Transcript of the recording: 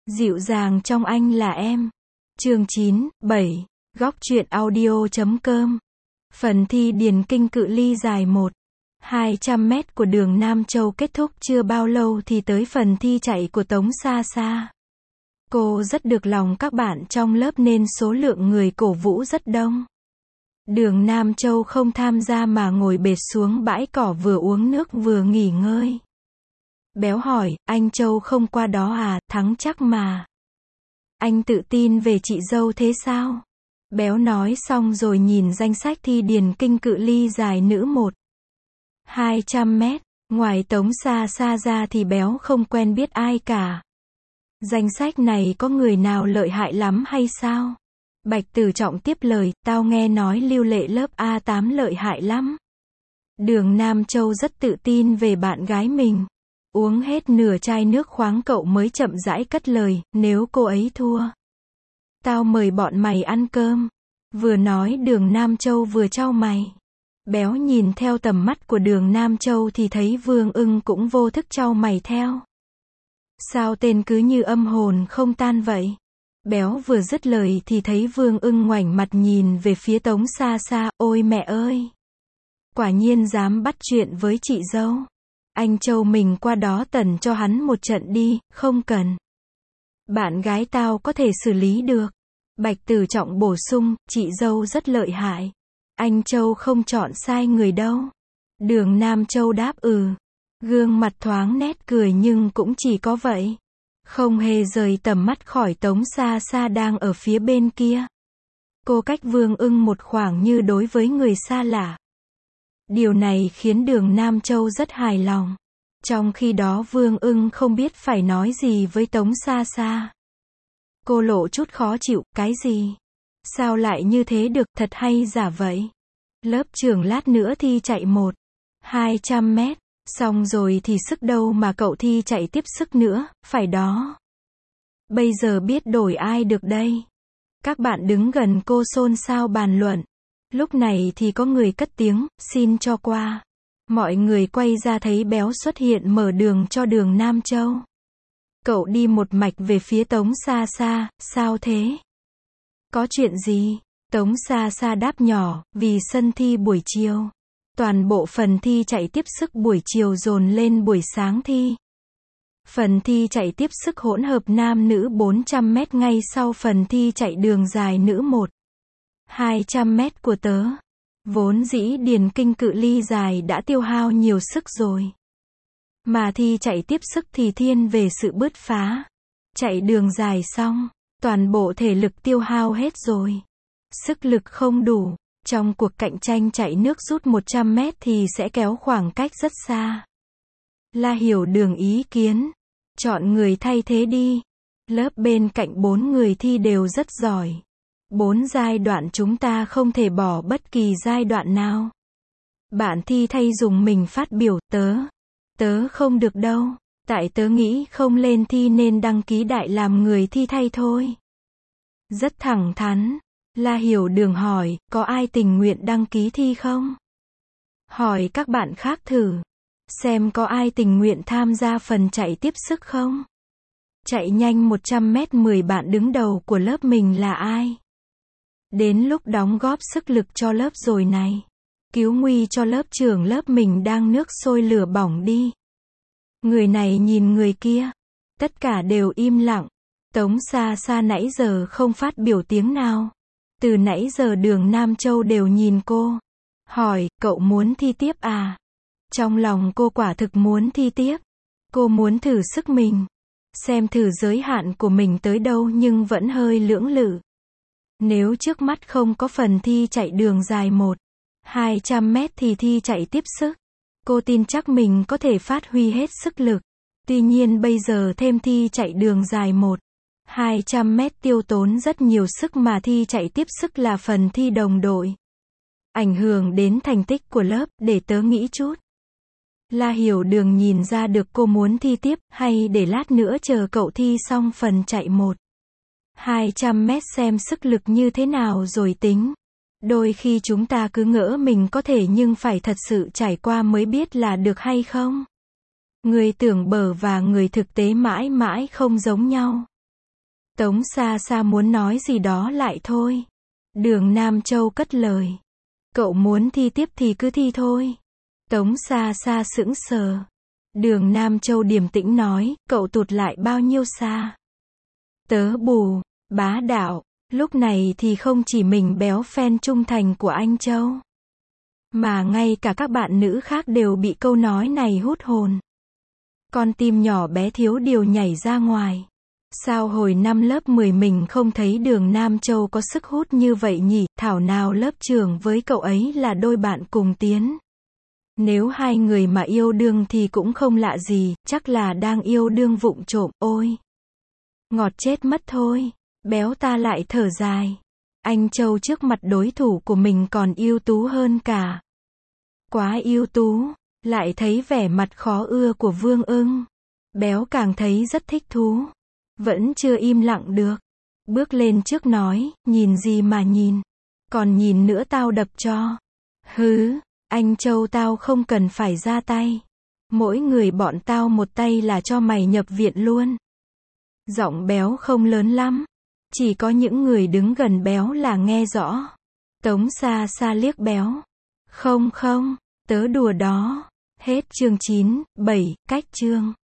Dịu dàng trong anh là em. Chương 9, 7. Góc truyện audio.com. Phần thi điền kinh cự ly dài 1-200 mét của đường Nam Châu kết thúc chưa bao lâu thì tới phần thi chạy của Tống Sa Sa. Cô rất được lòng các bạn trong lớp nên số lượng người cổ vũ rất đông. Đường Nam Châu không tham gia mà ngồi bệt xuống bãi cỏ vừa uống nước vừa nghỉ ngơi. Béo hỏi, anh Châu không qua đó à, thắng chắc mà. Anh tự tin về chị dâu thế sao? Béo nói xong rồi nhìn danh sách thi điền kinh cự ly dài nữ 1-200 mét. Ngoài Tống Sa Sa ra thì Béo không quen biết ai cả. Danh sách này có người nào lợi hại lắm hay sao? Bạch Tử Trọng tiếp lời, tao nghe nói Lưu Lệ lớp A8 lợi hại lắm. Đường Nam Châu rất tự tin về bạn gái mình. Uống hết nửa chai nước khoáng cậu mới chậm rãi cất lời, nếu cô ấy thua, tao mời bọn mày ăn cơm. Vừa nói đường Nam Châu vừa chau mày. Béo nhìn theo tầm mắt của đường Nam Châu thì thấy Vương Ưng cũng vô thức chau mày theo. Sao tên cứ như âm hồn không tan vậy? Béo vừa dứt lời thì thấy Vương Ưng ngoảnh mặt nhìn về phía Tống Sa Sa, ôi mẹ ơi! Quả nhiên dám bắt chuyện với chị dâu. Anh Châu mình qua đó tẩn cho hắn một trận đi, không cần. Bạn gái tao có thể xử lý được. Bạch Tử Trọng bổ sung, chị dâu rất lợi hại. Anh Châu không chọn sai người đâu. Đường Nam Châu đáp gương mặt thoáng nét cười nhưng cũng chỉ có vậy. Không hề rời tầm mắt khỏi Tống Sa Sa đang ở phía bên kia. Cô cách Vương Ưng một khoảng như đối với người xa lạ. Điều này khiến đường Nam Châu rất hài lòng. Trong khi đó Vương Ưng không biết phải nói gì với Tống Sa Sa. Cô lộ chút khó chịu, cái gì? Sao lại như thế được, thật hay giả vậy? Lớp trưởng lát nữa thi chạy 1-200 mét. Xong rồi thì sức đâu mà cậu thi chạy tiếp sức nữa, phải đó. Bây giờ biết đổi ai được đây? Các bạn đứng gần cô xôn xao bàn luận. Lúc này thì có người cất tiếng, xin cho qua. Mọi người quay ra thấy Béo xuất hiện mở đường cho đường Nam Châu. Cậu đi một mạch về phía Tống Sa Sa, sao thế? Có chuyện gì? Tống Sa Sa đáp nhỏ, vì sân thi buổi chiều. Toàn bộ phần thi chạy tiếp sức buổi chiều dồn lên buổi sáng thi. Phần thi chạy tiếp sức hỗn hợp nam nữ 400 mét ngay sau phần thi chạy đường dài nữ 1-200 mét của tớ. Vốn dĩ điền kinh cự ly dài đã tiêu hao nhiều sức rồi. Mà thi chạy tiếp sức thì thiên về sự bứt phá. Chạy đường dài xong, toàn bộ thể lực tiêu hao hết rồi. Sức lực không đủ. Trong cuộc cạnh tranh chạy nước rút 100 mét thì sẽ kéo khoảng cách rất xa. La Hiểu Đường ý kiến. Chọn người thay thế đi. Lớp bên cạnh 4 người thi đều rất giỏi. 4 giai đoạn chúng ta không thể bỏ bất kỳ giai đoạn nào. Bạn thi thay dùng mình phát biểu, tớ không được đâu. Tại tớ nghĩ không lên thi nên đăng ký đại làm người thi thay thôi. Rất thẳng thắn. La Hiểu Đường hỏi, có ai tình nguyện đăng ký thi không? Hỏi các bạn khác thử. Xem có ai tình nguyện tham gia phần chạy tiếp sức không? Chạy nhanh 100 mét 10 bạn đứng đầu của lớp mình là ai? Đến lúc đóng góp sức lực cho lớp rồi này. Cứu nguy cho lớp trưởng lớp mình đang nước sôi lửa bỏng đi. Người này nhìn người kia. Tất cả đều im lặng. Tống Sa Sa nãy giờ không phát biểu tiếng nào. Từ nãy giờ đường Nam Châu đều nhìn cô. Hỏi, cậu muốn thi tiếp à? Trong lòng cô quả thực muốn thi tiếp. Cô muốn thử sức mình. Xem thử giới hạn của mình tới đâu nhưng vẫn hơi lưỡng lự. Nếu trước mắt không có phần thi chạy đường dài 1-200 mét thì thi chạy tiếp sức. Cô tin chắc mình có thể phát huy hết sức lực. Tuy nhiên bây giờ thêm thi chạy đường dài 1-200 mét tiêu tốn rất nhiều sức mà thi chạy tiếp sức là phần thi đồng đội. Ảnh hưởng đến thành tích của lớp, để tớ nghĩ chút. La Hiểu Đường nhìn ra được cô muốn thi tiếp, hay để lát nữa chờ cậu thi xong phần chạy 1-200 mét xem sức lực như thế nào rồi tính. Đôi khi chúng ta cứ ngỡ mình có thể nhưng phải thật sự trải qua mới biết là được hay không. Người tưởng bở và người thực tế mãi mãi không giống nhau. Tống Sa Sa muốn nói gì đó lại thôi. Đường Nam Châu cất lời. Cậu muốn thi tiếp thì cứ thi thôi. Tống Sa Sa sững sờ. Đường Nam Châu điềm tĩnh nói, cậu tụt lại bao nhiêu xa? Tớ bù, bá đạo. Lúc này thì không chỉ mình béo fan trung thành của anh Châu, mà ngay cả các bạn nữ khác đều bị câu nói này hút hồn. Con tim nhỏ bé thiếu điều nhảy ra ngoài. Sao hồi năm lớp 10 mình không thấy Đường Nam Châu có sức hút như vậy nhỉ? Thảo nào lớp trưởng với cậu ấy là đôi bạn cùng tiến. Nếu hai người mà yêu đương thì cũng không lạ gì, chắc là đang yêu đương vụng trộm, ôi. Ngọt chết mất thôi. Béo ta lại thở dài. Anh Châu trước mặt đối thủ của mình còn ưu tú hơn cả. Quá ưu tú. Lại thấy vẻ mặt khó ưa của Vương Ưng. Béo càng thấy rất thích thú. Vẫn chưa im lặng được. Bước lên trước nói, nhìn gì mà nhìn. Còn nhìn nữa tao đập cho. Hứ, anh Châu tao không cần phải ra tay. Mỗi người bọn tao một tay là cho mày nhập viện luôn. Giọng Béo không lớn lắm. Chỉ có những người đứng gần Béo là nghe rõ. Tống Sa Sa liếc Béo. Không không, tớ đùa đó. Hết chương 9, 7, cách chương.